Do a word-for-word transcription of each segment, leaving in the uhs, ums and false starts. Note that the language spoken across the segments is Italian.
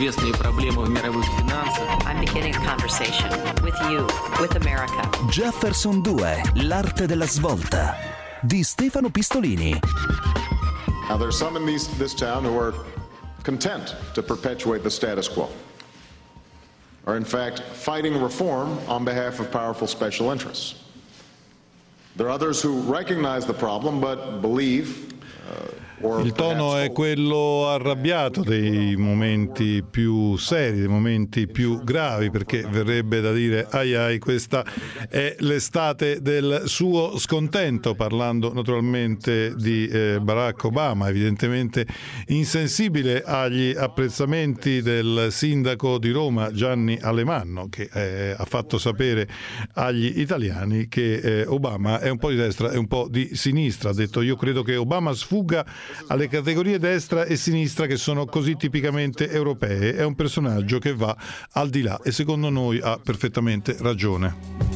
известные проблемы в мировых финансах. I'm beginning a conversation with you, with America. Jefferson due, l'arte della svolta, di Stefano Pistolini. Now there's some in these, this town who are content to perpetuate the status quo, or in fact fighting reform on behalf of powerful special interests. There are others who recognize the problem but believe uh, Il tono è quello arrabbiato dei momenti più seri, dei momenti più gravi, perché verrebbe da dire ai ai, questa è l'estate del suo scontento, parlando naturalmente di eh, Barack Obama, evidentemente insensibile agli apprezzamenti del sindaco di Roma Gianni Alemanno, che eh, ha fatto sapere agli italiani che eh, Obama è un po' di destra e un po' di sinistra. Ha detto: io credo che Obama sfugga alle categorie destra e sinistra che sono così tipicamente europee, è un personaggio che va al di là e secondo noi ha perfettamente ragione.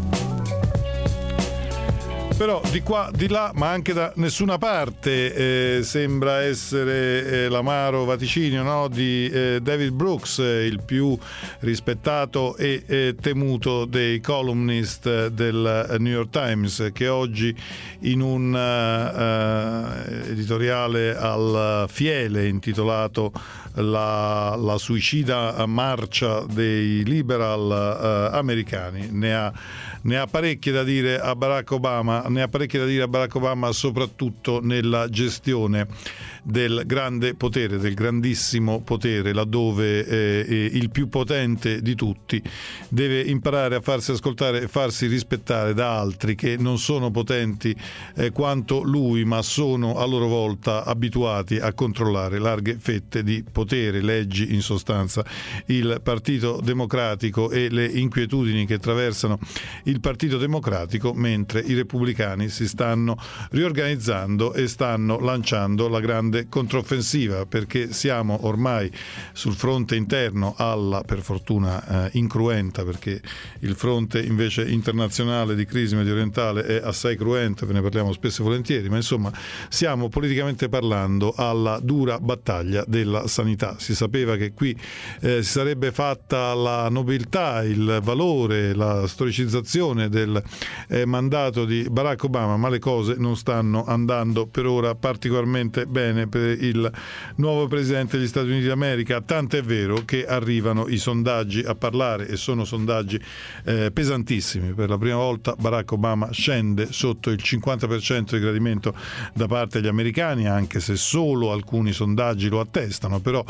Però di qua, di là, ma anche da nessuna parte eh, sembra essere eh, l'amaro vaticinio, no, di eh, David Brooks, eh, il più rispettato e eh, temuto dei columnist del New York Times, che oggi in un uh, editoriale al Fiele intitolato la, la suicida marcia dei liberal uh, americani ne ha Ne ha parecchie da dire a Barack Obama, ne ha parecchie da dire a Barack Obama soprattutto nella gestione del grande potere, del grandissimo potere, laddove eh, il più potente di tutti deve imparare a farsi ascoltare e farsi rispettare da altri che non sono potenti eh, quanto lui, ma sono a loro volta abituati a controllare larghe fette di potere. Leggi in sostanza il Partito Democratico e le inquietudini che attraversano il Partito Democratico, mentre i repubblicani si stanno riorganizzando e stanno lanciando la grande controffensiva, perché siamo ormai sul fronte interno alla, per fortuna eh, incruenta, perché il fronte invece internazionale di crisi mediorientale è assai cruento, ve ne parliamo spesso e volentieri, ma insomma siamo politicamente parlando alla dura battaglia della sanità. Si sapeva che qui eh, si sarebbe fatta la nobiltà, il valore, la storicizzazione del eh, mandato di Barack Obama, ma le cose non stanno andando per ora particolarmente bene per il nuovo presidente degli Stati Uniti d'America, tanto è vero che arrivano i sondaggi a parlare, e sono sondaggi eh, pesantissimi. Per la prima volta Barack Obama scende sotto il cinquanta per cento di gradimento da parte degli americani, anche se solo alcuni sondaggi lo attestano. Però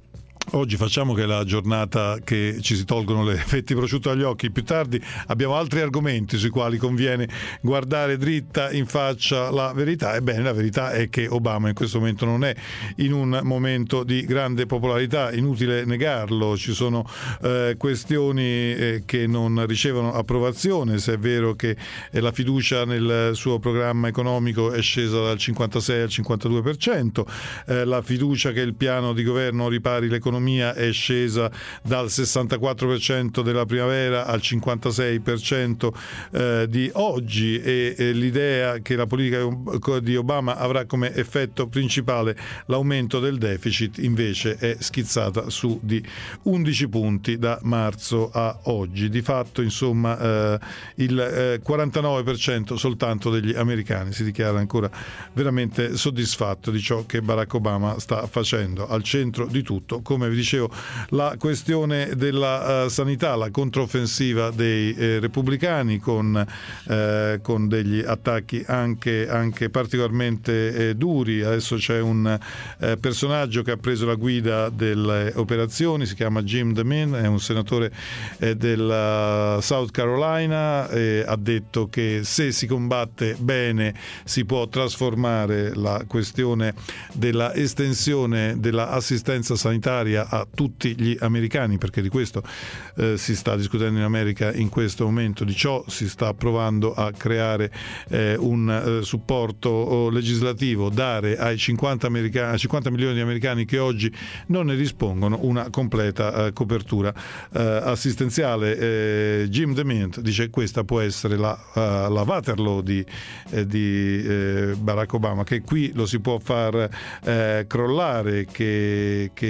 oggi facciamo che è la giornata che ci si tolgono le fetti prosciutto dagli occhi. Più tardi abbiamo altri argomenti sui quali conviene guardare dritta in faccia la verità. Ebbene, la verità è che Obama in questo momento non è in un momento di grande popolarità, inutile negarlo. Ci sono eh, questioni eh, che non ricevono approvazione, se è vero che eh, la fiducia nel suo programma economico è scesa dal cinquantasei al cinquantadue per cento, eh, la fiducia che il piano di governo ripari l'economia è scesa dal sessantaquattro per cento della primavera al cinquantasei per cento eh, di oggi, e, e l'idea che la politica di Obama avrà come effetto principale l'aumento del deficit invece è schizzata su di undici punti da marzo a oggi. Di fatto, insomma, eh, il eh, quarantanove per cento soltanto degli americani si dichiara ancora veramente soddisfatto di ciò che Barack Obama sta facendo. Al centro di tutto, come vi dicevo, la questione della uh, sanità, la controffensiva dei eh, repubblicani con, eh, con degli attacchi anche, anche particolarmente eh, duri. Adesso c'è un eh, personaggio che ha preso la guida delle operazioni, si chiama Jim DeMint, è un senatore eh, della South Carolina, e ha detto che se si combatte bene si può trasformare la questione della estensione dell'assistenza sanitaria a tutti gli americani, perché di questo eh, si sta discutendo in America in questo momento. Di ciò si sta provando a creare eh, un eh, supporto legislativo, dare ai cinquanta, americani, ai cinquanta milioni di americani che oggi non ne dispongono una completa eh, copertura eh, assistenziale. eh, Jim DeMint dice che questa può essere la, uh, la Waterloo di, eh, di eh, Barack Obama, che qui lo si può far eh, crollare, che, che va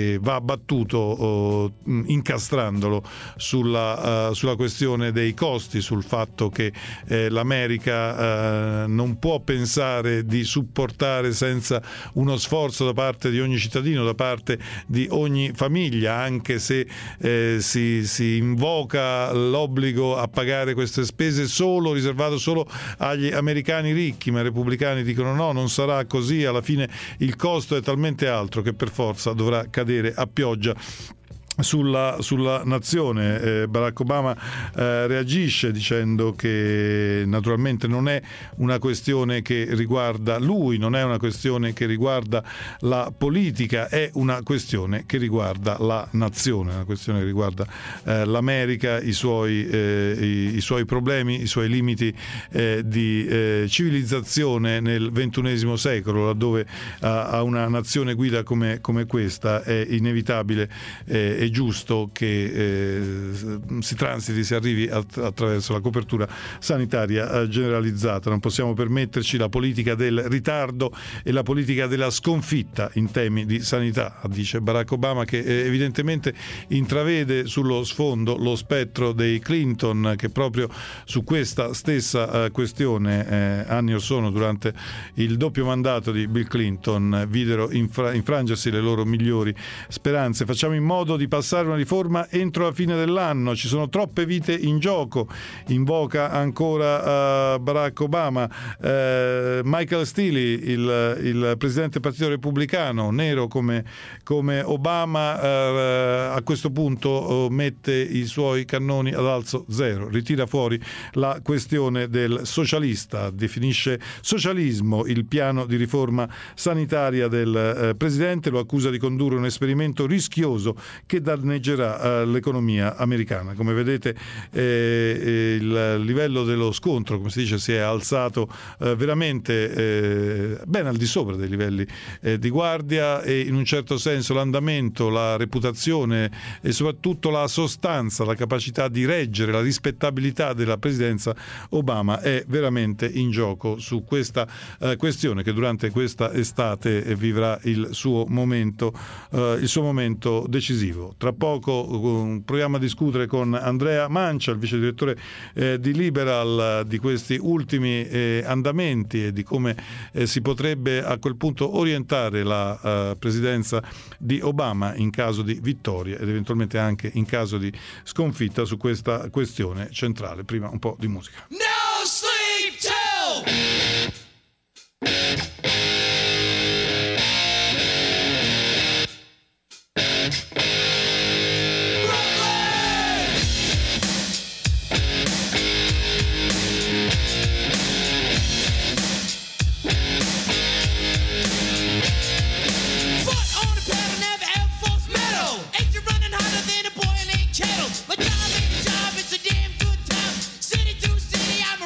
battuto oh, incastrandolo sulla, uh, sulla questione dei costi, sul fatto che eh, l'America uh, non può pensare di supportare senza uno sforzo da parte di ogni cittadino, da parte di ogni famiglia, anche se eh, si, si invoca l'obbligo a pagare queste spese solo, riservato solo agli americani ricchi, ma i repubblicani dicono no, non sarà così, alla fine il costo è talmente alto che per forza dovrà cadere a pioggia Sulla, sulla nazione. eh, Barack Obama eh, reagisce dicendo che naturalmente non è una questione che riguarda lui, non è una questione che riguarda la politica, è una questione che riguarda la nazione, una questione che riguarda eh, l'America, i suoi, eh, i, i suoi problemi, i suoi limiti eh, di eh, civilizzazione nel ventunesimo secolo, laddove a, a una nazione guida come, come questa è inevitabile eh, è giusto che eh, si transiti, si arrivi att- attraverso la copertura sanitaria eh, generalizzata. Non possiamo permetterci la politica del ritardo e la politica della sconfitta in temi di sanità, dice Barack Obama, che eh, evidentemente intravede sullo sfondo lo spettro dei Clinton, che proprio su questa stessa eh, questione eh, anni or sono, durante il doppio mandato di Bill Clinton, videro infra- infrangersi le loro migliori speranze. Facciamo in modo di passare una riforma entro la fine dell'anno, ci sono troppe vite in gioco, invoca ancora uh, Barack Obama. uh, Michael Steele, il, il presidente del Partito Repubblicano, nero come, come Obama, uh, a questo punto uh, mette i suoi cannoni ad alzo zero, ritira fuori la questione del socialista, definisce socialismo il piano di riforma sanitaria del uh, presidente, lo accusa di condurre un esperimento rischioso che danneggerà uh, l'economia americana. Come vedete eh, il livello dello scontro, come si dice, si è alzato eh, veramente eh, ben al di sopra dei livelli eh, di guardia, e in un certo senso l'andamento, la reputazione e soprattutto la sostanza, la capacità di reggere, la rispettabilità della presidenza Obama è veramente in gioco su questa eh, questione, che durante questa estate eh, vivrà il suo momento eh, il suo momento decisivo. Tra poco uh, proviamo a discutere con Andrea Mancia, il vice direttore eh, di Liberal, di questi ultimi eh, andamenti e di come eh, si potrebbe a quel punto orientare la uh, presidenza di Obama in caso di vittoria ed eventualmente anche in caso di sconfitta su questa questione centrale. Prima un po' di musica. No sleep till City to city, I'm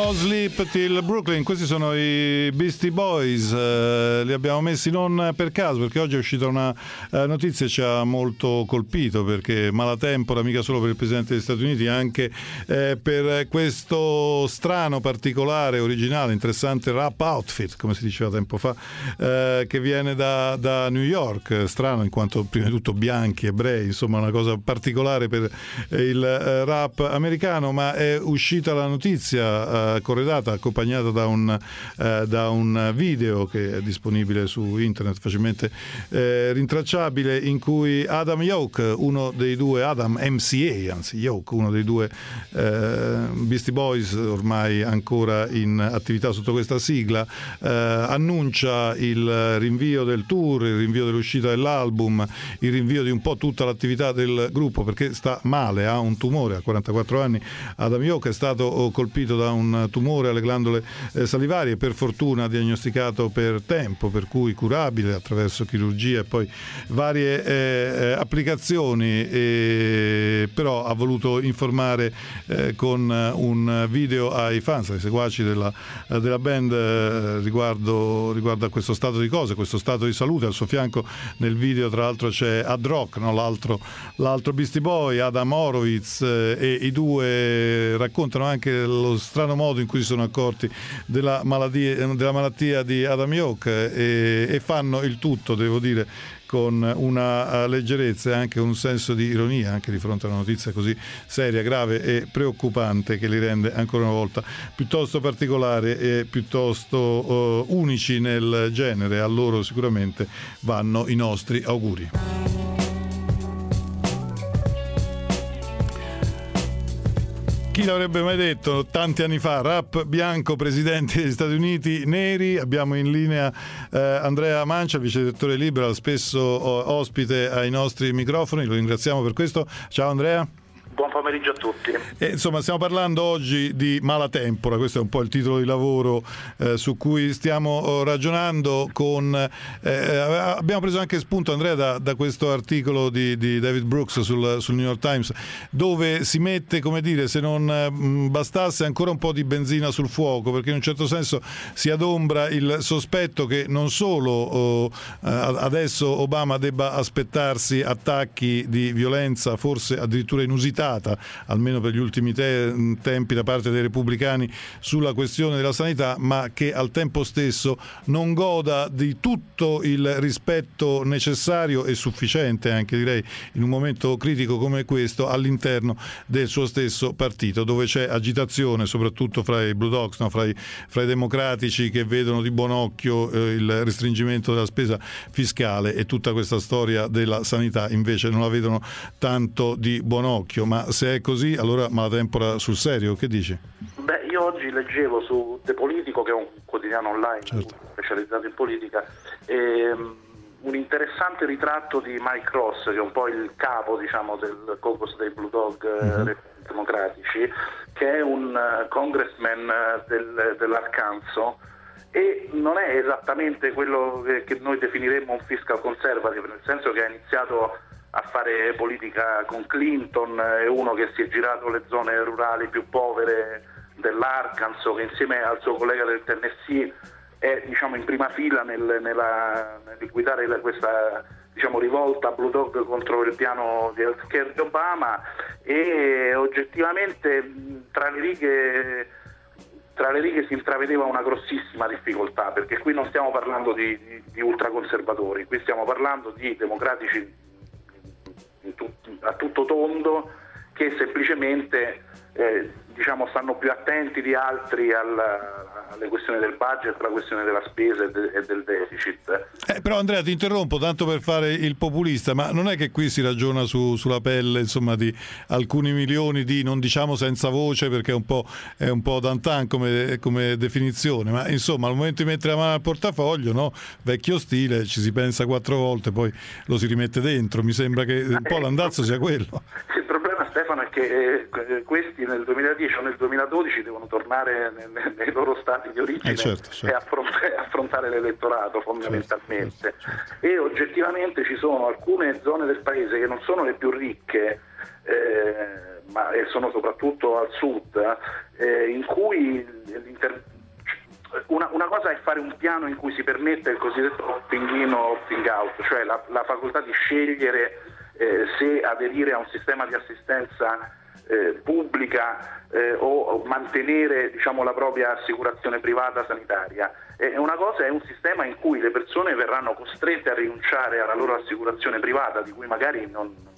No Sleep Till Brooklyn, questi sono i Beastie Boys, eh, li abbiamo messi non per caso, perché oggi è uscita una eh, notizia che ci ha molto colpito, perché malatempora mica solo per il Presidente degli Stati Uniti, anche eh, per questo strano, particolare, originale, interessante rap outfit, come si diceva tempo fa, eh, che viene da, da New York, strano in quanto prima di tutto bianchi, ebrei, insomma una cosa particolare per il eh, rap americano, ma è uscita la notizia eh, corredata, accompagnata da un, eh, da un video che è disponibile su internet, facilmente eh, rintracciabile, in cui Adam Yauch, uno dei due, Adam M C A, anzi Yauch, uno dei due eh, Beastie Boys ormai ancora in attività sotto questa sigla, eh, annuncia il rinvio del tour, il rinvio dell'uscita dell'album, il rinvio di un po' tutta l'attività del gruppo, perché sta male, ha un tumore, ha quarantaquattro anni. Adam Yauch è stato colpito da un tumore alle glandole eh, salivarie, per fortuna diagnosticato per tempo, per cui curabile attraverso chirurgia e poi varie eh, applicazioni, e però ha voluto informare eh, con un video ai fans, ai seguaci della, della band eh, riguardo, riguardo a questo stato di cose, questo stato di salute. Al suo fianco nel video tra l'altro c'è Ad Rock, no? l'altro, l'altro Beastie Boy, Adam Horowitz, eh, e i due raccontano anche lo strano modo in cui si sono accorti della malattia, della malattia di Adam Yauch, e, e fanno il tutto, devo dire, con una leggerezza e anche un senso di ironia, anche di fronte a una notizia così seria, grave e preoccupante, che li rende ancora una volta piuttosto particolari e piuttosto uh, unici nel genere. A loro sicuramente vanno i nostri auguri. Chi l'avrebbe mai detto tanti anni fa? Rap bianco, presidenti degli Stati Uniti neri. Abbiamo in linea eh, Andrea Mancia, vice direttore Libera, spesso ospite ai nostri microfoni, lo ringraziamo per questo. Ciao Andrea. Buon pomeriggio a tutti. E, insomma, stiamo parlando oggi di malatempora, questo è un po' il titolo di lavoro eh, su cui stiamo ragionando. Con eh, abbiamo preso anche spunto, Andrea, da, da questo articolo di, di David Brooks sul, sul New York Times, dove si mette, come dire, se non mh, bastasse, ancora un po' di benzina sul fuoco, perché in un certo senso si adombra il sospetto che non solo oh, adesso Obama debba aspettarsi attacchi di violenza, forse addirittura inusitati, almeno per gli ultimi te- tempi da parte dei repubblicani sulla questione della sanità, ma che al tempo stesso non goda di tutto il rispetto necessario e sufficiente, anche direi in un momento critico come questo, all'interno del suo stesso partito, dove c'è agitazione soprattutto fra i Blue Dogs, no? fra, i, fra i democratici, che vedono di buon occhio eh, il restringimento della spesa fiscale, e tutta questa storia della sanità invece non la vedono tanto di buon occhio. Ma se è così, allora malatempora sul serio, che dici? Beh, io oggi leggevo su The Politico, che è un quotidiano online, certo, specializzato in politica, ehm, un interessante ritratto di Mike Ross, che è un po' il capo, diciamo, del caucus dei Blue Dog uh-huh. eh, democratici, che è un uh, congressman uh, del, dell'Arkansas, e non è esattamente quello che, che noi definiremmo un fiscal conservative, nel senso che ha iniziato a fare politica con Clinton, è uno che si è girato le zone rurali più povere dell'Arkansas, che insieme al suo collega del Tennessee è, diciamo, in prima fila nel, nella, nel guidare questa, diciamo, rivolta Blue Dog contro il piano di healthcare di Obama, e oggettivamente tra le righe tra le righe si intravedeva una grossissima difficoltà, perché qui non stiamo parlando di, di, di ultraconservatori, qui stiamo parlando di democratici a tutto tondo, che semplicemente eh, diciamo stanno più attenti di altri alla, alle questioni del budget, alla questione della spesa e, de, e del deficit. Eh, però Andrea, ti interrompo tanto per fare il populista, ma non è che qui si ragiona su, sulla pelle, insomma, di alcuni milioni di, non diciamo senza voce, perché è un po', è un po' d'antan come, come definizione, ma insomma al momento di mettere la mano al portafoglio, no? Vecchio stile, ci si pensa quattro volte, poi lo si rimette dentro. Mi sembra che un po' l'andazzo sia quello. Il problema, Stefano, è che eh, questi nel duemiladieci o nel duemiladodici devono tornare nei, nei loro stati di origine eh certo, certo. e affrontare, affrontare l'elettorato fondamentalmente. Certo, certo, certo. E oggettivamente ci sono alcune zone del paese che non sono le più ricche, eh, ma sono soprattutto al sud, eh, in cui l'inter... Una, una cosa è fare un piano in cui si permette il cosiddetto opting in o opting out, cioè la, la facoltà di scegliere eh, se aderire a un sistema di assistenza eh, pubblica eh, o mantenere, diciamo, la propria assicurazione privata sanitaria. E una cosa è un sistema in cui le persone verranno costrette a rinunciare alla loro assicurazione privata, di cui magari non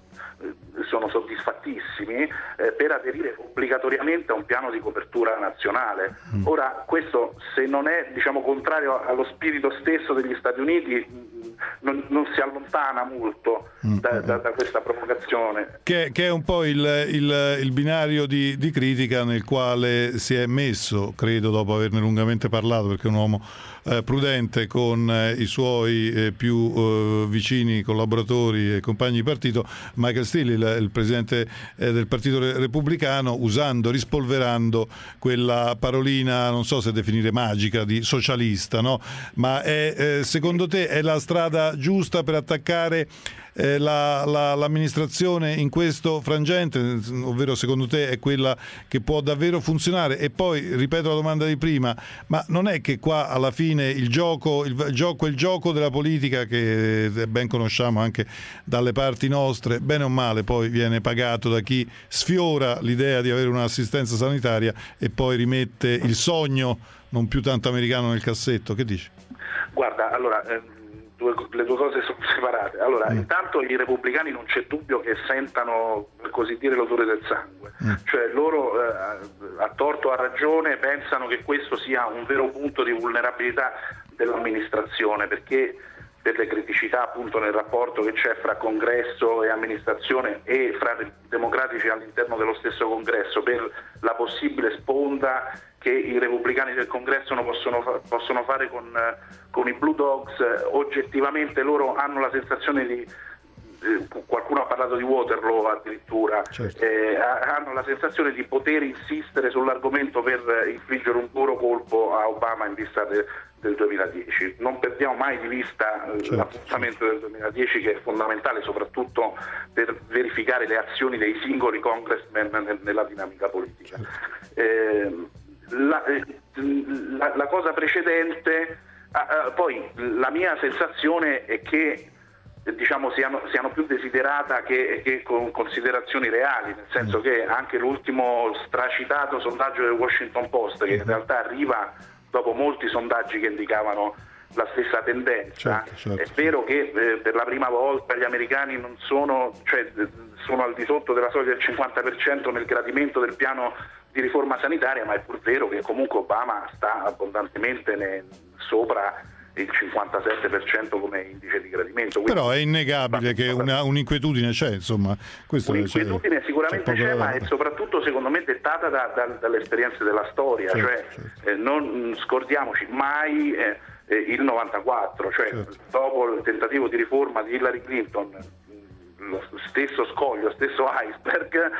sono soddisfattissimi, eh, per aderire obbligatoriamente a un piano di copertura nazionale. Ora, questo, se non è, diciamo, contrario allo spirito stesso degli Stati Uniti, non, non si allontana molto da, da, da questa provocazione. Che, che è un po' il, il, il binario di, di critica nel quale si è messo, credo, dopo averne lungamente parlato, perché è un uomo eh, prudente con eh, i suoi eh, più eh, vicini collaboratori e compagni di partito, Michael Steele, il, il presidente eh, del Partito Repubblicano, usando, rispolverando quella parolina, non so se definire magica, di socialista, no? Ma è, eh, secondo te è la strada giusta per attaccare eh, la, la, l'amministrazione in questo frangente, ovvero secondo te è quella che può davvero funzionare? E poi ripeto la domanda di prima, ma non è che qua alla fine il gioco, il gioco, il gioco della politica, che ben conosciamo anche dalle parti nostre, bene o male poi viene pagato da chi sfiora l'idea di avere un'assistenza sanitaria e poi rimette il sogno non più tanto americano nel cassetto? Che dici? Guarda, allora ehm... Due, le due cose sono separate. Allora, mm. intanto i repubblicani non c'è dubbio che sentano, per così dire, l'odore del sangue, mm. cioè loro eh, a torto o a ragione pensano che questo sia un vero punto di vulnerabilità dell'amministrazione, perché per le criticità appunto nel rapporto che c'è fra congresso e amministrazione e fra democratici all'interno dello stesso congresso, per la possibile sponda che i repubblicani del congresso non possono, fa- possono fare con, con i Blue Dogs. Oggettivamente loro hanno la sensazione di, eh, qualcuno ha parlato di Waterloo addirittura, certo. eh, hanno la sensazione di poter insistere sull'argomento per infliggere un duro colpo a Obama in vista de- del duemiladieci. Non perdiamo mai di vista certo, l'appuntamento certo. del duemiladieci, che è fondamentale soprattutto per verificare le azioni dei singoli congressmen nel- nella dinamica politica. Certo. Eh, La, la, la cosa precedente, uh, poi la mia sensazione è che diciamo siano, siano più desiderata che, che con considerazioni reali, nel senso che anche l'ultimo stracitato sondaggio del Washington Post, che in realtà arriva dopo molti sondaggi che indicavano la stessa tendenza, certo, certo. È vero che eh, per la prima volta gli americani non sono, cioè, sono al di sotto della soglia del cinquanta per cento nel gradimento del piano di riforma sanitaria, ma è pur vero che comunque Obama sta abbondantemente ne, sopra il cinquantasette per cento come indice di gradimento. Quindi, però è innegabile che una, un'inquietudine c'è, insomma. Questo un'inquietudine c'è, sicuramente c'è, c'è ma è soprattutto secondo me dettata da, da, dalle esperienze della storia, certo, cioè certo. Eh, non scordiamoci mai eh, eh, il novantaquattro, cioè certo. dopo il tentativo di riforma di Hillary Clinton, lo stesso scoglio, stesso iceberg,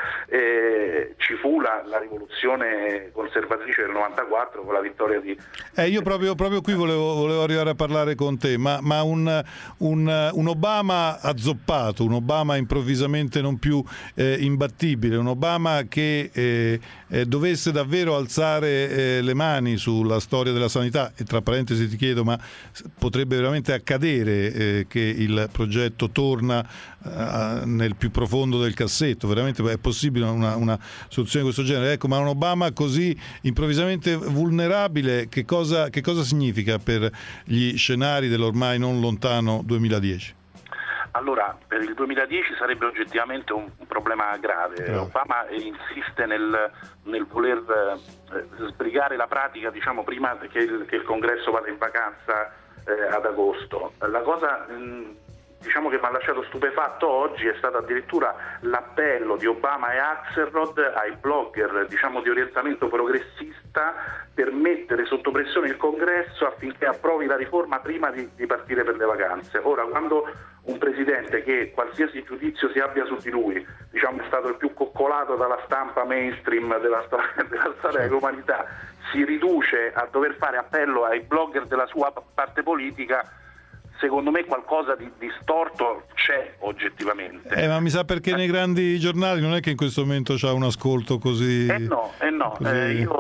eh, ci fu la, la rivoluzione conservatrice del novantaquattro con la vittoria di... Eh, io proprio, proprio qui volevo, volevo arrivare a parlare con te, ma, ma un, un, un Obama azzoppato, un Obama improvvisamente non più eh, imbattibile, un Obama che eh, eh, dovesse davvero alzare eh, le mani sulla storia della sanità, e tra parentesi ti chiedo, ma potrebbe veramente accadere eh, che il progetto torna eh, nel più profondo del cassetto? Veramente è possibile una, una soluzione di questo genere? Ecco, ma un Obama così improvvisamente vulnerabile, che cosa, che cosa significa per gli scenari dell'ormai non lontano duemiladieci? Allora, per il duemiladieci sarebbe oggettivamente un, un problema grave. Bravo. Obama insiste nel, nel voler eh, sbrigare la pratica, diciamo, prima che il, che il congresso vada in vacanza eh, ad agosto. La cosa mh, diciamo che mi ha lasciato stupefatto oggi è stato addirittura l'appello di Obama e Axelrod ai blogger, diciamo, di orientamento progressista, per mettere sotto pressione il congresso affinché approvi la riforma prima di, di partire per le vacanze. Ora, quando un presidente, che qualsiasi giudizio si abbia su di lui, diciamo, è stato il più coccolato dalla stampa mainstream della storia, della storia dell'umanità, si riduce a dover fare appello ai blogger della sua parte politica, secondo me qualcosa di, di storto c'è oggettivamente. Eh, ma mi sa perché nei grandi giornali non è che in questo momento c'ha un ascolto così... Eh no, eh no. così... Eh, io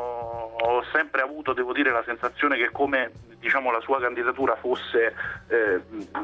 ho sempre avuto, devo dire, la sensazione che come diciamo la sua candidatura fosse eh,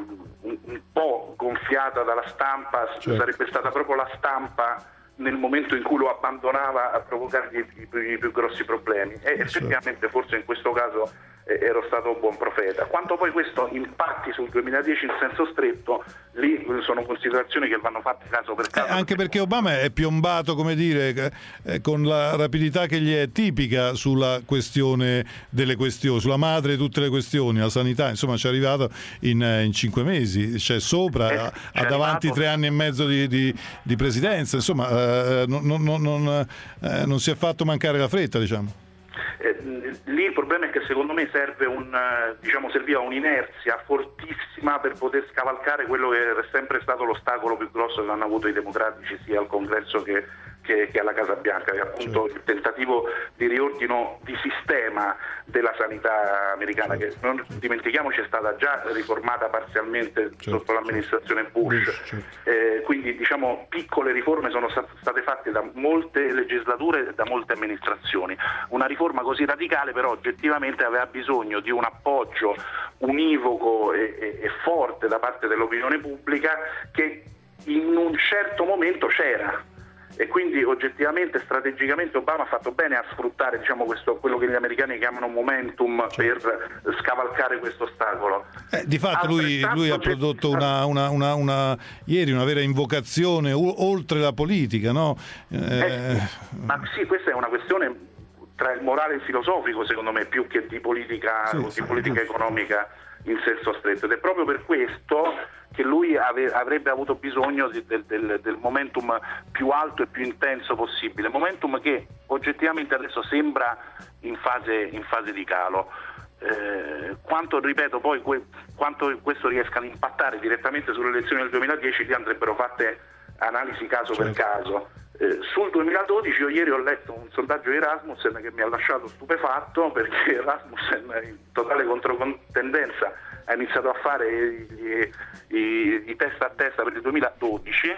un, un po' gonfiata dalla stampa, certo. Sarebbe stata proprio la stampa nel momento in cui lo abbandonava a provocargli i, i, i più grossi problemi e certo. Effettivamente forse in questo caso eh, ero stato un buon profeta. Quanto poi questo impatti sul duemiladieci in senso stretto, lì sono considerazioni che vanno fatte caso per caso. Eh, anche perché Obama è piombato, come dire, eh, con la rapidità che gli è tipica sulla questione delle questioni, sulla madre di tutte le questioni, la sanità, insomma ci è arrivato in, in cinque mesi, c'è sopra, eh, ha, ha davanti tre anni e mezzo di, di, di presidenza, insomma eh, non, non, non, eh, non si è fatto mancare la fretta, diciamo. Eh, lì il problema è che secondo me serve un, diciamo, serviva un'inerzia fortissima per poter scavalcare quello che è sempre stato l'ostacolo più grosso che hanno avuto i democratici sia al Congresso che, che, che alla Casa Bianca, che è appunto certo. Il tentativo di riordino di sistema della sanità americana, certo. Che non dimentichiamoci è stata già riformata parzialmente certo. Sotto l'amministrazione Bush, Bush certo. eh, quindi diciamo piccole riforme sono state fatte da molte legislature e da molte amministrazioni. Una riforma così radicale però oggettivamente aveva bisogno di un appoggio univoco e, e, e forte da parte dell'opinione pubblica che in un certo momento c'era. E quindi oggettivamente, strategicamente Obama ha fatto bene a sfruttare diciamo, questo, quello che gli americani chiamano momentum certo. Per scavalcare questo ostacolo. Eh, di fatto lui, lui ha prodotto una, una, una, una ieri una vera invocazione o, oltre la politica, no? Eh... Eh, ma sì, questa è una questione tra il morale e il filosofico secondo me più che di politica, sì, di sì, politica sì. Economica in senso stretto, ed è proprio per questo che lui ave, avrebbe avuto bisogno di, del, del, del momentum più alto e più intenso possibile, momentum che oggettivamente adesso sembra in fase, in fase di calo. Eh, quanto ripeto poi que, quanto questo riesca ad impattare direttamente sulle elezioni del duemiladieci lì andrebbero fatte analisi caso certo. Per caso. Eh, sul duemiladodici io ieri ho letto un sondaggio di Rasmussen che mi ha lasciato stupefatto, perché Rasmussen in totale controtendenza ha iniziato a fare i, i, i testa a testa per il duemiladodici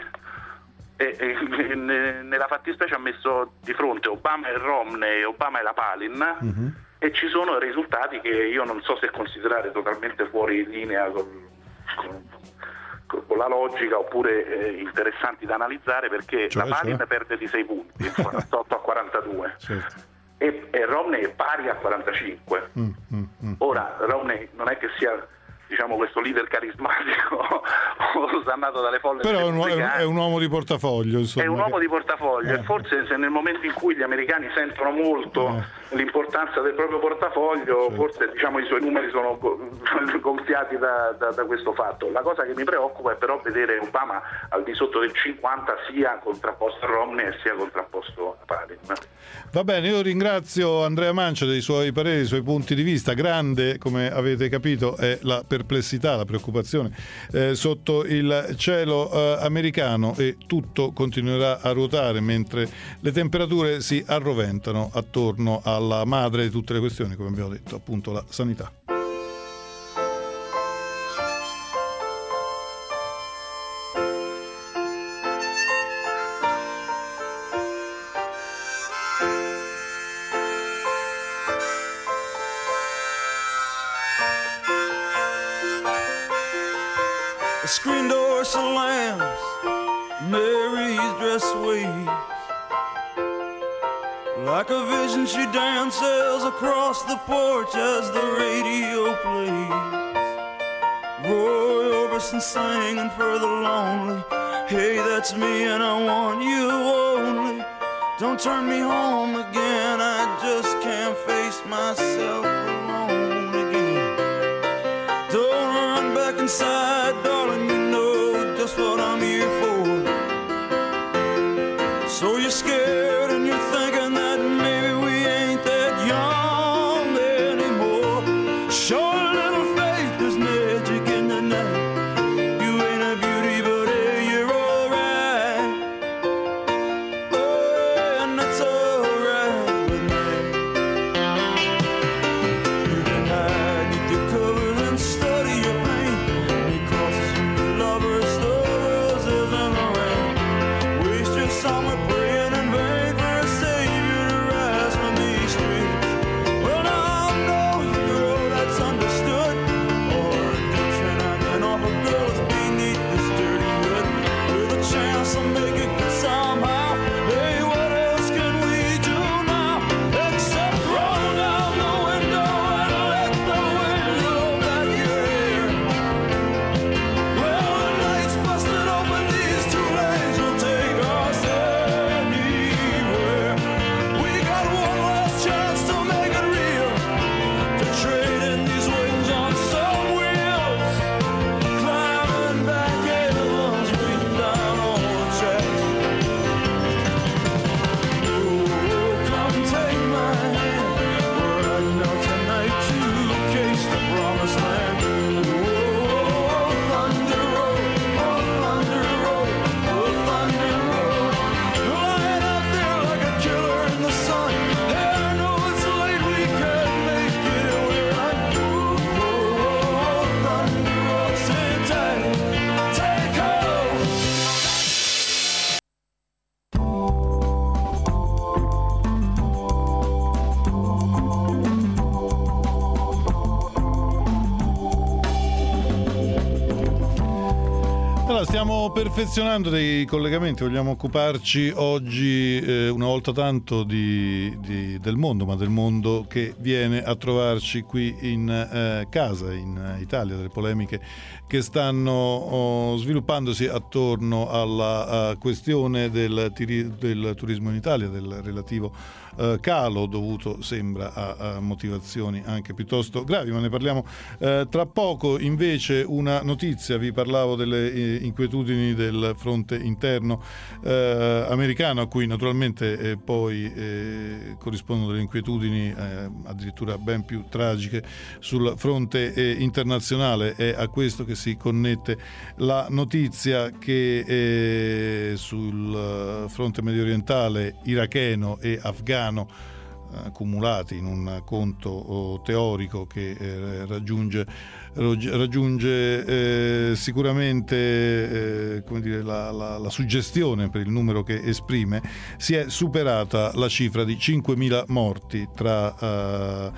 e, e nella fattispecie ha messo di fronte Obama e Romney, Obama e la Palin, mm-hmm. E ci sono risultati che io non so se considerare totalmente fuori linea con, con con la logica oppure eh, interessanti da analizzare, perché cioè, la Palin cioè? perde di sei punti, quarantotto a quarantadue certo. e, e Romney è pari a quarantacinque. Mm, mm, mm. Ora Romney non è che sia diciamo questo leader carismatico osannato dalle folle, però è un, è un uomo di portafoglio, insomma. È un uomo di portafoglio eh. E forse se nel momento in cui gli americani sentono molto eh. l'importanza del proprio portafoglio certo. Forse diciamo i suoi numeri sono gonfiati da, da, da questo fatto. La cosa che mi preoccupa è però vedere Obama al di sotto del cinquanta sia contrapposto a Romney e sia contrapposto a Palin. Va bene, io ringrazio Andrea Mancia dei suoi pareri, dei suoi punti di vista. Grande, come avete capito, è la perplessità, la preoccupazione eh, sotto il cielo eh, americano, e tutto continuerà a ruotare mentre le temperature si arroventano attorno alla madre di tutte le questioni, come abbiamo detto, appunto la sanità. Screen door slams, Mary's dress waves. Like a vision she dances across the porch as the radio plays. Roy Orbison singing for the lonely. Hey, that's me and I want you only. Don't turn me home again, I just can't face myself alone again. Don't run back inside, darling, you know just what I'm here for. So you're scared and you're thinking that maybe we ain't that young anymore. Show a little faith, there's magic in the night. You ain't a beauty, but hey, you're alright. Oh, and that's alright with me. You can hide beneath the covers and study your pain. Allora, stiamo perfezionando dei collegamenti, vogliamo occuparci oggi eh, una volta tanto di, di, del mondo, ma del mondo che viene a trovarci qui in eh, casa, in Italia, delle polemiche che stanno oh, sviluppandosi attorno alla questione del, del turismo in Italia, del relativo eh, calo dovuto, sembra, a, a motivazioni anche piuttosto gravi, ma ne parliamo eh, tra poco. Invece una notizia, vi parlavo delle eh, inquietudini del fronte interno eh, americano, a cui naturalmente eh, poi eh, corrispondono delle inquietudini eh, addirittura ben più tragiche sul fronte eh, internazionale. È a questo che si connette la notizia che eh, sul fronte mediorientale iracheno e afghano, accumulati in un conto teorico che eh, raggiunge, raggiunge eh, sicuramente eh, come dire, la, la, la suggestione per il numero che esprime, si è superata la cifra di cinquemila morti tra uh,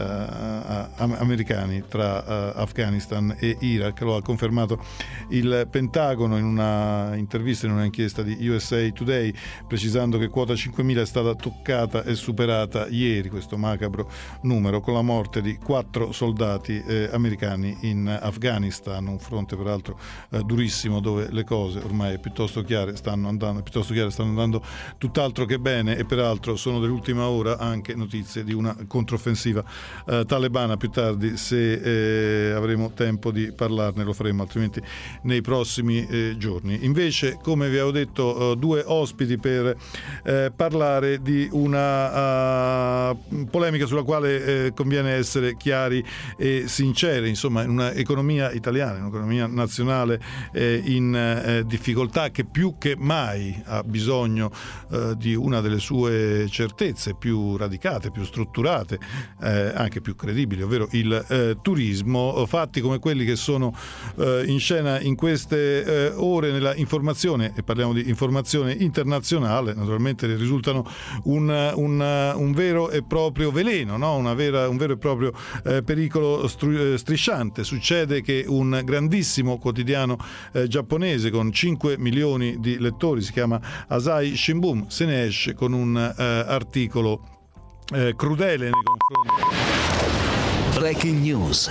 uh, americani, tra uh, Afghanistan e Iraq. Lo ha confermato il Pentagono in una intervista, in una inchiesta di U S A Today, precisando che quota cinquemila è stata toccata e superata ieri, questo macabro numero, con la morte di quattro soldati eh, americani in Afghanistan, un fronte peraltro eh, durissimo, dove le cose ormai piuttosto chiare stanno andando piuttosto chiare stanno andando tutt'altro che bene, e peraltro sono dell'ultima ora anche notizie di una controffensiva eh, talebana. Più tardi, se eh, avremo tempo di parlarne, lo faremo, altrimenti nei prossimi eh, giorni. Invece, come vi avevo detto, eh, due ospiti per eh, parlare di una uh, polemica sulla quale eh, conviene essere chiari e sinceri, insomma, in un'economia italiana, in un'economia nazionale eh, in eh, difficoltà, che più che mai ha bisogno eh, di una delle sue certezze più radicate, più strutturate, eh, anche più credibili, ovvero il eh, turismo. Fatti come quelli che sono eh, in scena in queste eh, ore nella informazione, e parliamo di informazione internazionale, naturalmente risultano un, un, un vero e proprio veleno, no? Una vera, un vero e proprio eh, pericolo stru- strisciante. Succede che un grandissimo quotidiano eh, giapponese con cinque milioni di lettori, si chiama Asahi Shimbun, se ne esce con un eh, articolo eh, crudele nei confronti. Breaking News.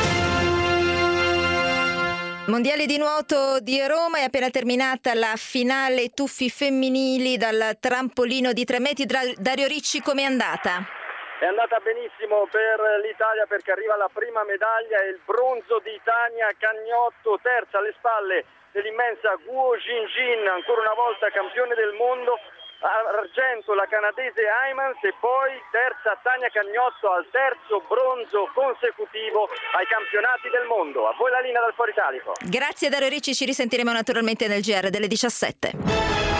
Mondiale di nuoto di Roma, è appena terminata la finale tuffi femminili dal trampolino di tre metri. Dario Ricci, com'è andata? È andata benissimo per l'Italia, perché arriva la prima medaglia, e il bronzo di Tania Cagnotto, terza alle spalle dell'immensa Guo Jinjin, ancora una volta campione del mondo. Argento la canadese Heimans, e poi terza Tania Cagnotto al terzo bronzo consecutivo ai campionati del mondo. A voi la linea dal Foro Italico. Grazie Dario Ricci, ci risentiremo naturalmente nel G R delle diciassette.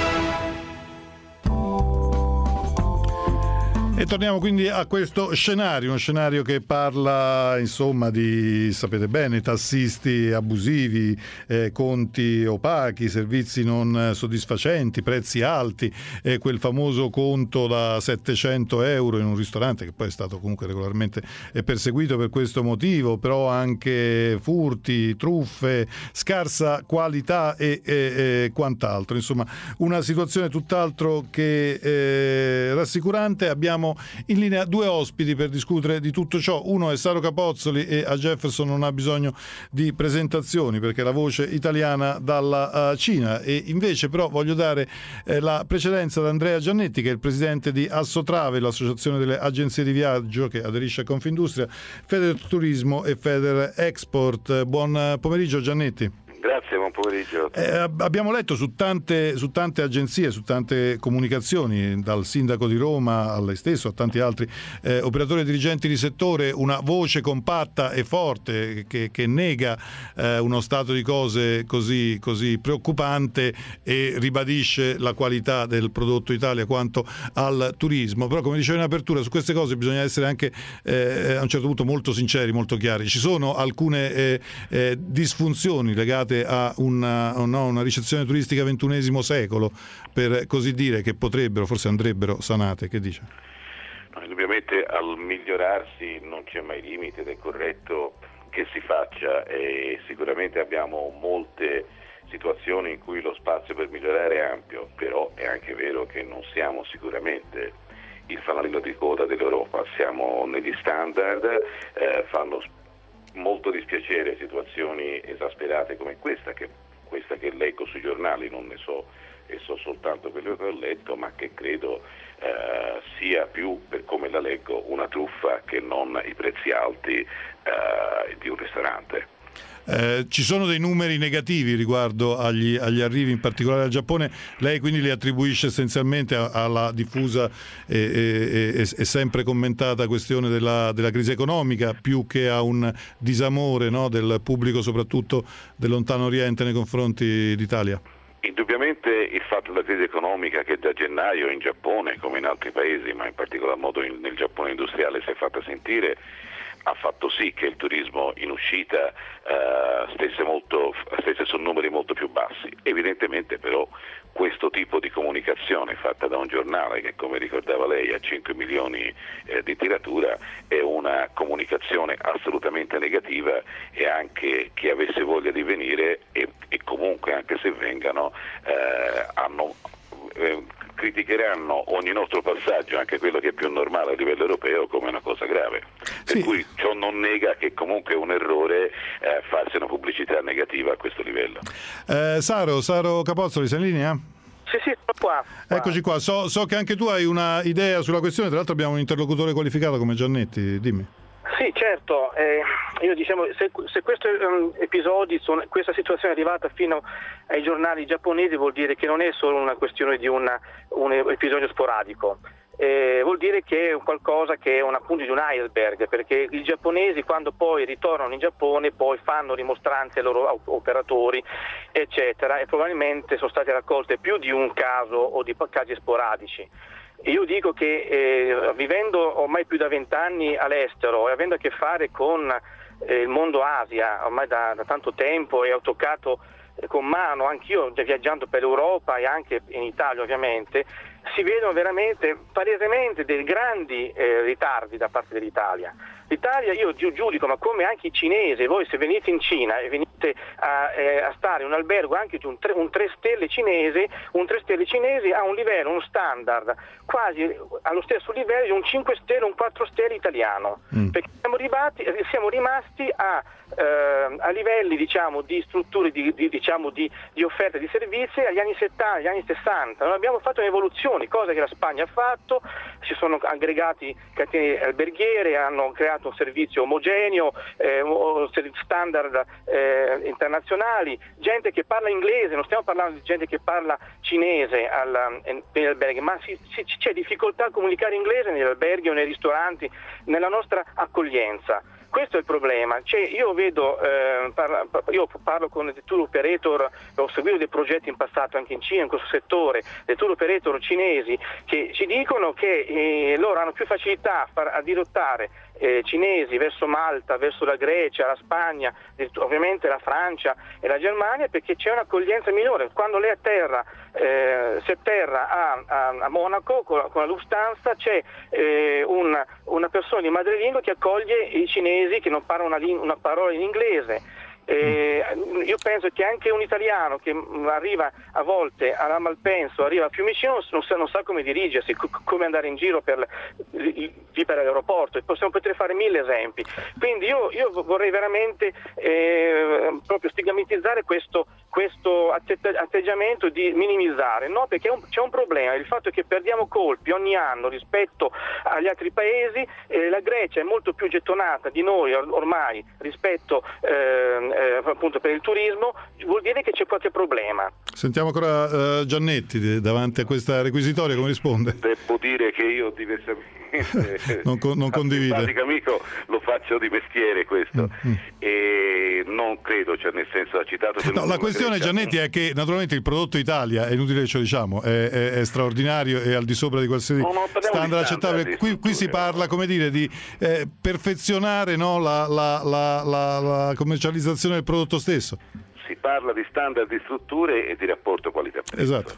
E torniamo quindi a questo scenario, uno scenario che parla, insomma, di, sapete bene, tassisti abusivi, eh, conti opachi, servizi non soddisfacenti, prezzi alti, eh, quel famoso conto da settecento euro in un ristorante, che poi è stato comunque regolarmente perseguito per questo motivo, però anche furti, truffe, scarsa qualità e, e, e quant'altro. Insomma, una situazione tutt'altro che eh, rassicurante. Abbiamo in linea due ospiti per discutere di tutto ciò. Uno è Saro Capozzoli, e a Jefferson non ha bisogno di presentazioni perché è la voce italiana dalla uh, Cina. E invece però voglio dare eh, la precedenza ad Andrea Giannetti, che è il presidente di Assotravel, l'associazione delle agenzie di viaggio che aderisce a Confindustria, Federturismo e Feder Export. Buon pomeriggio Giannetti. Grazie, buon pomeriggio. Eh, abbiamo letto su tante, su tante agenzie, su tante comunicazioni, dal sindaco di Roma a lei stesso, a tanti altri eh, operatori e dirigenti di settore, una voce compatta e forte che, che nega eh, uno stato di cose così, così preoccupante e ribadisce la qualità del prodotto Italia quanto al turismo. Però, come dicevo in apertura, su queste cose bisogna essere anche eh, a un certo punto molto sinceri, molto chiari. Ci sono alcune eh, eh, disfunzioni legate a una, no, una ricezione turistica ventunesimo secolo, per così dire, che potrebbero, forse andrebbero sanate. Che dice? No, indubbiamente al migliorarsi non c'è mai limite ed è corretto che si faccia, e sicuramente abbiamo molte situazioni in cui lo spazio per migliorare è ampio, però è anche vero che non siamo sicuramente il fanalino di coda dell'Europa, siamo negli standard, eh, fanno molto dispiacere situazioni esasperate come questa che, questa che leggo sui giornali, non ne so e so soltanto quello che ho letto, ma che credo eh, sia più, per come la leggo, una truffa che non i prezzi alti eh, di un ristorante. Eh, ci sono dei numeri negativi riguardo agli, agli arrivi, in particolare al Giappone. Lei quindi li attribuisce essenzialmente a, alla diffusa e, e, e, e sempre commentata questione della, della crisi economica, più che a un disamore, no, del pubblico, soprattutto del lontano oriente, nei confronti d'Italia? Indubbiamente il fatto della crisi economica, che da gennaio in Giappone, come in altri paesi, ma in particolar modo in, nel Giappone industriale, si è fatta sentire, ha fatto sì che il turismo in uscita eh, stesse, molto, stesse su numeri molto più bassi. Evidentemente però questo tipo di comunicazione fatta da un giornale che, come ricordava lei, ha cinque milioni eh, di tiratura, è una comunicazione assolutamente negativa, e anche chi avesse voglia di venire, e, e comunque anche se vengano, eh, hanno... Eh, criticheranno ogni nostro passaggio, anche quello che è più normale a livello europeo, come una cosa grave. Per sì. cui ciò non nega che comunque è un errore eh, farsi una pubblicità negativa a questo livello. Eh, Saro, Saro Capozzoli, sei in linea? Sì, sì, sto qua. qua. Eccoci qua, so, so che anche tu hai una idea sulla questione, tra l'altro abbiamo un interlocutore qualificato come Giannetti, dimmi. Sì, certo, eh, io diciamo, se, se questi um, episodi, sono, questa situazione è arrivata fino ai giornali giapponesi, vuol dire che non è solo una questione di una, un episodio sporadico, eh, vuol dire che è qualcosa che è una punta di un iceberg, perché i giapponesi, quando poi ritornano in Giappone, poi fanno rimostranze ai loro operatori, eccetera, e probabilmente sono state raccolte più di un caso o di casi sporadici. Io dico che eh, vivendo ormai più da vent'anni all'estero e avendo a che fare con eh, il mondo Asia ormai da, da tanto tempo, e ho toccato eh, con mano anch'io viaggiando per l'Europa e anche in Italia ovviamente, si vedono veramente palesemente dei grandi eh, ritardi da parte dell'Italia. L'Italia, io giudico, ma come anche i cinesi, voi se venite in Cina e venite a, eh, a stare in un albergo anche di un tre, un tre stelle cinese, un tre stelle cinese ha un livello, uno standard quasi allo stesso livello di un cinque stelle, un quattro stelle italiano, mm. perché siamo, ribati, siamo rimasti a, eh, a livelli, diciamo, di strutture, di, di, diciamo, di, di offerte di servizi agli anni settanta, agli anni sessanta. Non abbiamo fatto un'evoluzione, cosa che la Spagna ha fatto, si sono aggregati catene alberghiere, hanno creato un servizio omogeneo, eh, standard eh, internazionali, gente che parla inglese, non stiamo parlando di gente che parla cinese alla, negli alberghi, ma si, si, c'è difficoltà a comunicare inglese negli alberghi o nei ristoranti, nella nostra accoglienza. Questo è il problema. Cioè, io vedo, eh, parla, io parlo con dei tour operator, ho seguito dei progetti in passato anche in Cina, in questo settore, dei tour operator cinesi che ci dicono che eh, loro hanno più facilità a, far, a dirottare eh, cinesi verso Malta, verso la Grecia, la Spagna, ovviamente la Francia e la Germania, perché c'è un'accoglienza minore. Quando lei atterra, eh, si atterra a, a, a Monaco con la, con la Lufthansa, c'è eh, una, una persona di madrelingua che accoglie i cinesi che non parlano una, una parola in inglese. Eh, io penso che anche un italiano che arriva a volte a Malpenso, arriva a Fiumicino, non sa, non sa come dirigersi, co- come andare in giro per vivere all'aeroporto, e possiamo poter fare mille esempi. Quindi io, io vorrei veramente eh, proprio stigmatizzare questo, questo atteggiamento di minimizzare, no? Perché è un, c'è un problema, il fatto è che perdiamo colpi ogni anno rispetto agli altri paesi. Eh, la Grecia è molto più gettonata di noi or- ormai rispetto eh, eh, appunto per il turismo, vuol dire che c'è qualche problema. Sentiamo ancora uh, Giannetti davanti a questa requisitoria, come risponde? Devo dire che io diversamente non, con, non condivide. Amico, lo faccio di mestiere questo, mm-hmm. e non credo, cioè nel senso ha citato no, la questione Grecia, Giannetti è che naturalmente il prodotto Italia, è inutile che ce lo diciamo, è, è, è straordinario e al di sopra di qualsiasi no, standard accettabile. Qui, qui si parla, come dire, di eh, perfezionare, no, la, la, la, la, la commercializzazione del prodotto stesso. Si parla di standard di strutture e di rapporto qualità-prezzo. Esatto. Uh,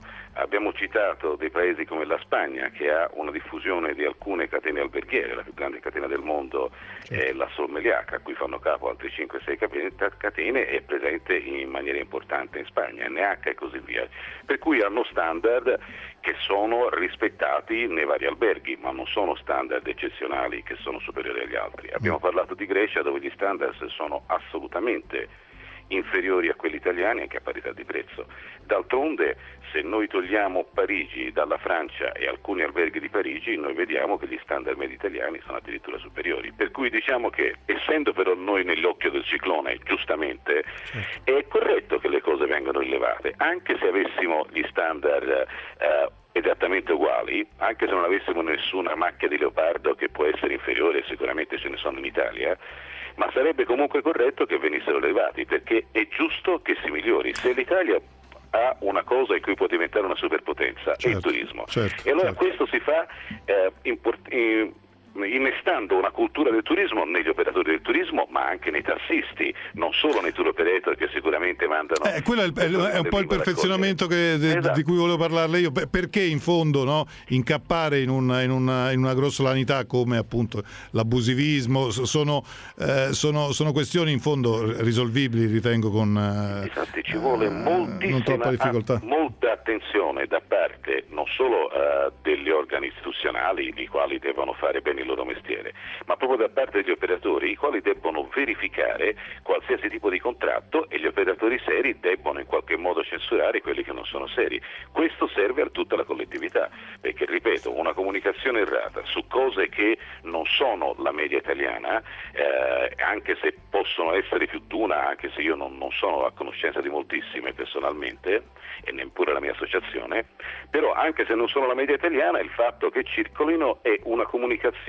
Abbiamo citato dei paesi come la Spagna, che ha una diffusione di alcune catene alberghiere, la più grande catena del mondo è la Solmeliac, a cui fanno capo altre cinque sei catene, è presente in maniera importante in Spagna, N H e così via, per cui hanno standard che sono rispettati nei vari alberghi, ma non sono standard eccezionali che sono superiori agli altri. Abbiamo parlato di Grecia, dove gli standard sono assolutamente inferiori a quelli italiani anche a parità di prezzo. D'altronde, se noi togliamo Parigi dalla Francia e alcuni alberghi di Parigi, noi vediamo che gli standard medi italiani sono addirittura superiori. Per cui diciamo che, essendo però noi nell'occhio del ciclone, giustamente, è corretto che le cose vengano rilevate, anche se avessimo gli standard eh, esattamente uguali, anche se non avessimo nessuna macchia di leopardo che può essere inferiore, sicuramente ce ne sono in Italia, ma sarebbe comunque corretto che venissero elevati, perché è giusto che si migliori. Se l'Italia ha una cosa in cui può diventare una superpotenza, certo, è il turismo, certo, e allora certo. questo si fa eh, import- eh, innestando una cultura del turismo negli operatori del turismo, ma anche nei tassisti, non solo nei tour operator, che sicuramente mandano eh, quello è, il, è un po' il perfezionamento che, de, esatto. di cui volevo parlarle io, perché in fondo, no, incappare in una, in, una, in una grossolanità come appunto l'abusivismo sono, eh, sono, sono questioni in fondo risolvibili, ritengo, con eh, infatti ci vuole moltissima difficoltà. molta attenzione da parte non solo eh, degli organi istituzionali, i quali devono fare bene il loro mestiere, ma proprio da parte degli operatori, i quali debbono verificare qualsiasi tipo di contratto, e gli operatori seri debbono in qualche modo censurare quelli che non sono seri. Questo serve a tutta la collettività, perché ripeto, una comunicazione errata su cose che non sono la media italiana, eh, anche se possono essere più d'una, anche se io non, non sono a conoscenza di moltissime personalmente, e neppure la mia associazione, però anche se non sono la media italiana, il fatto che circolino è una comunicazione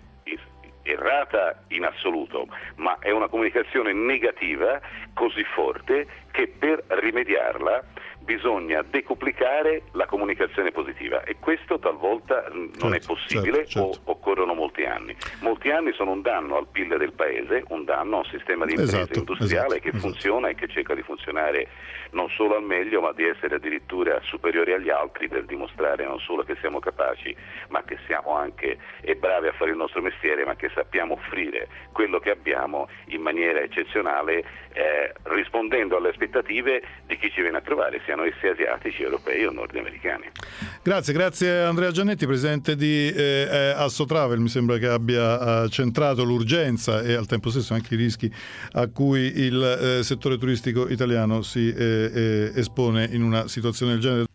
errata in assoluto, ma è una comunicazione negativa così forte che per rimediarla bisogna decuplicare la comunicazione positiva, e questo talvolta non certo, è possibile, certo, certo. o occorrono molti anni. Molti anni sono un danno al P I L del paese, un danno a un sistema di impresa esatto, industriale esatto, che esatto. funziona e che cerca di funzionare non solo al meglio, ma di essere addirittura superiori agli altri, per dimostrare non solo che siamo capaci, ma che siamo anche e bravi a fare il nostro mestiere, ma che sappiamo offrire quello che abbiamo in maniera eccezionale, eh, rispondendo alle aspettative di chi ci viene a trovare, siano essi asiatici, europei o nordamericani. Grazie, grazie Andrea Giannetti, presidente di eh, Assotravel. Mi sembra che abbia eh, centrato l'urgenza e al tempo stesso anche i rischi a cui il eh, settore turistico italiano si eh, eh, espone in una situazione del genere.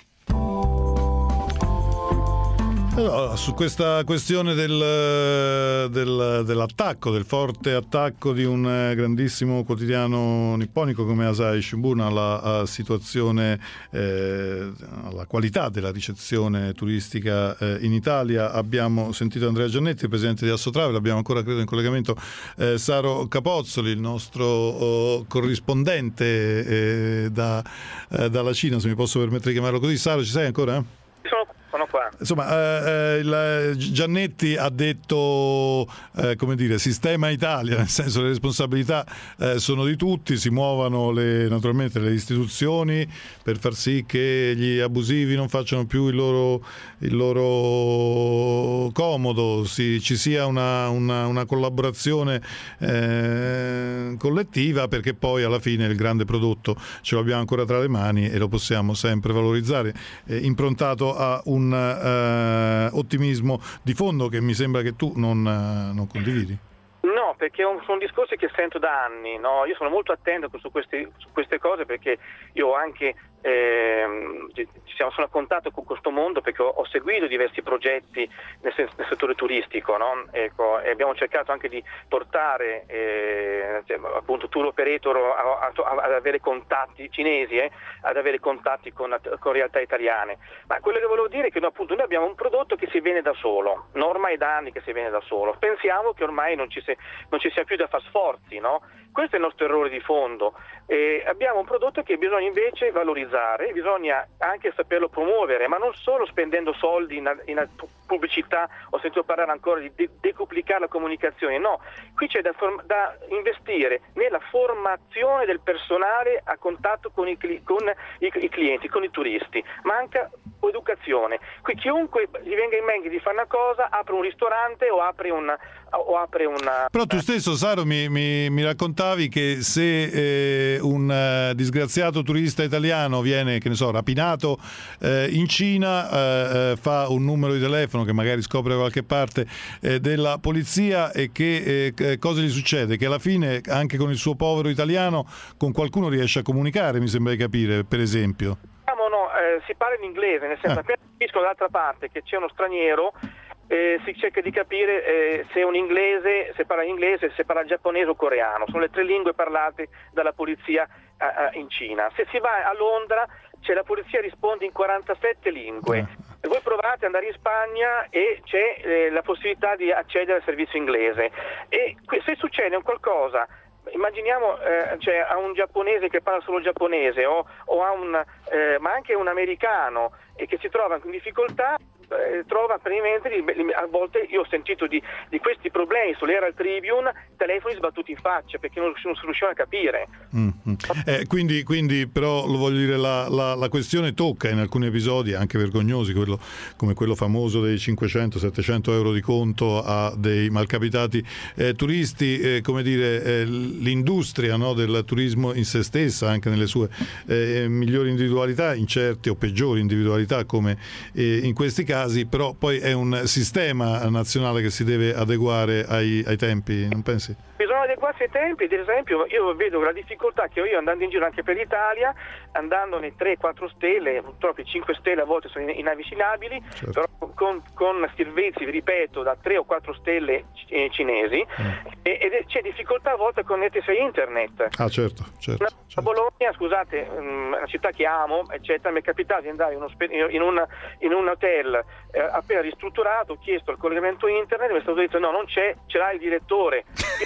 Allora, su questa questione del, del, dell'attacco, del forte attacco di un grandissimo quotidiano nipponico come Asahi Shimbun alla situazione, eh, alla qualità della ricezione turistica eh, in Italia, abbiamo sentito Andrea Giannetti, presidente di Assotravel. Abbiamo ancora, credo, in collegamento eh, Saro Capozzoli, il nostro oh, corrispondente eh, da, eh, dalla Cina, se mi posso permettere di chiamarlo così. Saro, ci sei ancora? Sono Sono qua. Insomma, eh, il Giannetti ha detto, eh, come dire, sistema Italia, nel senso le responsabilità eh, sono di tutti, si muovano le, naturalmente le istituzioni per far sì che gli abusivi non facciano più il loro, il loro comodo, si, ci sia una, una, una collaborazione eh, collettiva, perché poi alla fine il grande prodotto ce lo abbiamo ancora tra le mani e lo possiamo sempre valorizzare, eh, improntato a un un uh, ottimismo di fondo che mi sembra che tu non, uh, non condividi. No, perché sono discorsi che sento da anni, no? Io sono molto attento su queste, su queste cose, perché io ho anche eh, ci siamo, sono a contatto con questo mondo, perché ho, ho seguito diversi progetti nel, nel settore turistico, no? Ecco, e abbiamo cercato anche di portare eh, cioè, appunto tour operator a, a, ad avere contatti cinesi, eh, ad avere contatti con, con realtà italiane. Ma quello che volevo dire è che noi, appunto, noi abbiamo un prodotto che si vende da solo, no? Ormai da anni che si vende da solo. Pensiamo che ormai non ci, se, non ci sia più da fare sforzi, no? Questo è il nostro errore di fondo. Eh, abbiamo un prodotto che bisogna invece valorizzare. commercializzare, bisogna anche saperlo promuovere, ma non solo spendendo soldi in, in pubblicità. Ho sentito parlare ancora di de- decuplicare la comunicazione, no, qui c'è da, form- da investire nella formazione del personale a contatto con, i, cli- con i, i clienti, con i turisti, manca educazione. Qui chiunque gli venga in mente di fare una cosa apre un ristorante o apre un o apre una Però tu stesso, Saro, mi, mi, mi raccontavi che se eh, un eh, disgraziato turista italiano viene, che ne so, rapinato eh, in Cina, eh, fa un numero di telefono che magari scopre da qualche parte eh, della polizia, e che eh, cosa gli succede? Che alla fine anche con il suo povero italiano con qualcuno riesce a comunicare, mi sembra di capire, per esempio. No, no, eh, si parla in inglese, nel senso, Ah. appena capisco dall'altra parte che c'è uno straniero, eh, si cerca di capire eh, se è un inglese, se parla inglese, se parla giapponese o coreano. Sono le tre lingue parlate dalla polizia eh, in Cina. Se si va a Londra, c'è la polizia risponde in quarantasette lingue. Ah. Voi provate ad andare in Spagna e c'è eh, la possibilità di accedere al servizio inglese. E que- se succede un qualcosa, immaginiamo eh, cioè, a un giapponese che parla solo giapponese o, o a un eh, ma anche un americano e che si trova in difficoltà, eh, trova praticamente a volte io ho sentito di, di questi problemi sull'Herald Tribune, telefoni sbattuti in faccia perché non, non si riuscivano a capire. Mm-hmm. Eh, quindi, quindi però lo voglio dire, la, la, la questione tocca in alcuni episodi anche vergognosi, quello, come quello famoso dei cinquecento settecento euro di conto a dei malcapitati eh, turisti, eh, come dire, eh, l'industria, no, del turismo in se stessa, anche nelle sue eh, migliori individualità, incerti o peggiori individualità come eh, in questi casi, però poi è un sistema nazionale che si deve adeguare ai, ai tempi, non pensi? Bisogna adeguarsi ai tempi, ad esempio io vedo la difficoltà che ho io andando in giro anche per l'Italia, andando nei tre quattro stelle, purtroppo i cinque stelle a volte sono inavvicinabili, certo. Però con, con servizi, vi ripeto, da tre o quattro stelle eh, cinesi, mm. e, ed c'è difficoltà a volte a connettersi a internet. Ah certo, certo. A certo. Bologna, scusate, una città che amo, eccetera, mi è capitato di andare in, uno, in, un, in un hotel eh, appena ristrutturato, ho chiesto il collegamento internet, mi è stato detto no, non c'è, ce l'ha il direttore.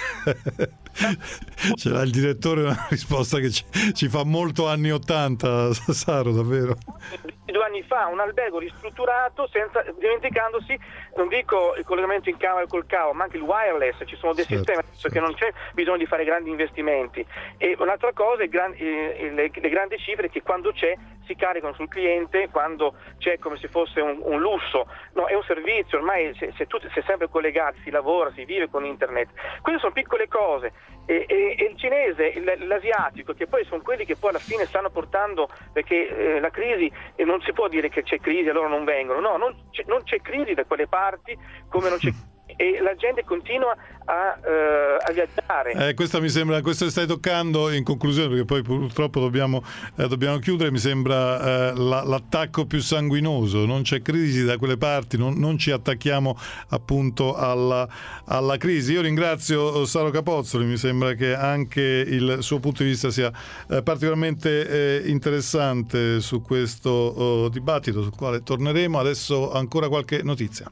Ce l'ha il direttore, una risposta che ci, ci fa molto anni ottanta, Saro, davvero. Due anni fa un albergo ristrutturato senza, dimenticandosi, non dico il collegamento in camera col cavo, ma anche il wireless, ci sono dei certo, sistemi certo. che non c'è bisogno di fare grandi investimenti. E un'altra cosa, i gran, eh, le, le grandi cifre che quando c'è si caricano sul cliente, quando c'è come se fosse un, un lusso, no, è un servizio, ormai se, se tu sei sempre collegato, si lavora, si vive con internet. Queste sono piccole cose. E, e, e il cinese, il, l'asiatico, che poi sono quelli che poi alla fine stanno portando, perché eh, la crisi, e non si può dire che c'è crisi e loro non vengono, no, non c'è, non c'è crisi da quelle parti come non c'è e la gente continua a, uh, a viaggiare. Eh, questa mi sembra, questo stai toccando in conclusione, perché poi purtroppo dobbiamo, eh, dobbiamo chiudere. Mi sembra eh, la, l'attacco più sanguinoso. Non c'è crisi da quelle parti, non, non ci attacchiamo appunto alla, alla crisi. Io ringrazio Saro Capozzoli, mi sembra che anche il suo punto di vista sia eh, particolarmente eh, interessante su questo oh, dibattito, sul quale torneremo. Adesso ancora qualche notizia.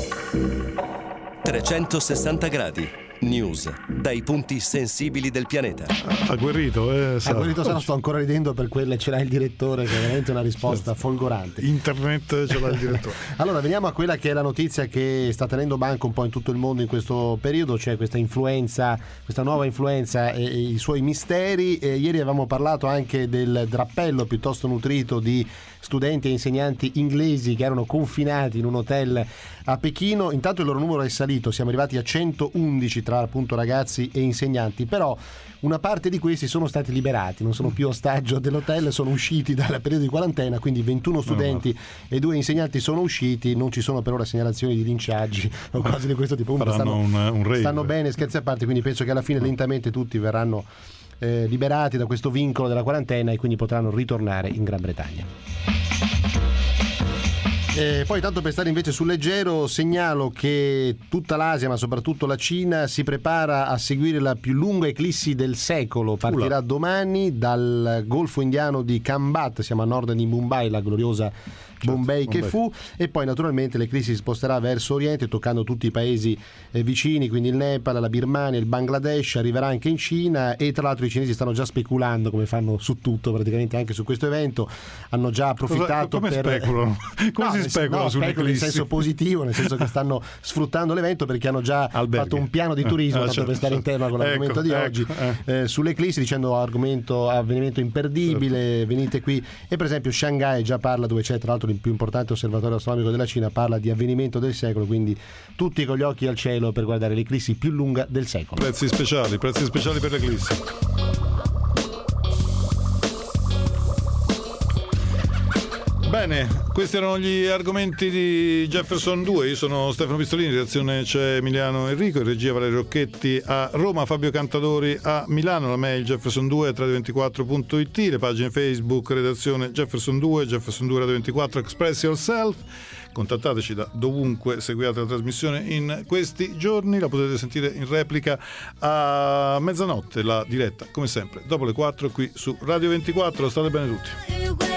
trecentosessanta gradi News dai punti sensibili del pianeta. Agguerrito, eh, Agguerrito, Saro, sto ancora ridendo per quelle ce l'ha il direttore, che è veramente una risposta folgorante. Internet ce l'ha il direttore. Allora veniamo a quella che è la notizia che sta tenendo banco un po' in tutto il mondo in questo periodo, cioè questa influenza, questa nuova influenza e, e i suoi misteri. E ieri avevamo parlato anche del drappello piuttosto nutrito di studenti e insegnanti inglesi che erano confinati in un hotel a Pechino. Intanto il loro numero è salito, siamo arrivati a centoundici tra appunto ragazzi e insegnanti, però una parte di questi sono stati liberati, non sono più ostaggio dell'hotel, sono usciti dal periodo di quarantena, quindi ventuno studenti e due insegnanti sono usciti, non ci sono per ora segnalazioni di linciaggi o cose di questo tipo. Comunque stanno, un, un stanno bene, scherzi a parte, quindi penso che alla fine lentamente tutti verranno eh, liberati da questo vincolo della quarantena e quindi potranno ritornare in Gran Bretagna. E poi, tanto per stare invece sul leggero, segnalo che tutta l'Asia, ma soprattutto la Cina, si prepara a seguire la più lunga eclissi del secolo. Partirà Ula. domani dal Golfo Indiano di Kambat, siamo a nord di Mumbai, la gloriosa Bombay che Bombay. fu, e poi naturalmente l'eclissi si sposterà verso oriente toccando tutti i paesi eh, vicini, quindi il Nepal, la Birmania, il Bangladesh, arriverà anche in Cina, e tra l'altro i cinesi stanno già speculando, come fanno su tutto praticamente anche su questo evento, hanno già approfittato. Come per... speculano? Come no, si nel, specula no, sull'eclissi? speculano in senso positivo, nel senso che stanno sfruttando l'evento perché hanno già Alberghi. fatto un piano di turismo, Ah, tanto certo, per stare in certo. tema con l'argomento Ecco, di ecco, oggi, eh, sull'eclissi, dicendo argomento, avvenimento imperdibile, certo. Venite qui. E per esempio Shanghai già parla, dove c'è tra l'altro il più importante osservatorio astronomico della Cina, parla di avvenimento del secolo, quindi tutti con gli occhi al cielo per guardare l'eclissi più lunga del secolo. Prezzi speciali, prezzi speciali per l'eclissi. Bene, questi erano gli argomenti di Jefferson due. Io sono Stefano Pistolini, redazione c'è Emiliano Enrico, in regia Valerio Rocchetti a Roma, Fabio Cantadori a Milano, la mail jefferson due radio ventiquattro punto it, le pagine Facebook redazione Jefferson due, Jefferson due radio ventiquattro, Express Yourself. Contattateci da dovunque seguiate la trasmissione in questi giorni, la potete sentire in replica a mezzanotte, la diretta come sempre dopo le quattro qui su Radio ventiquattro. State bene tutti.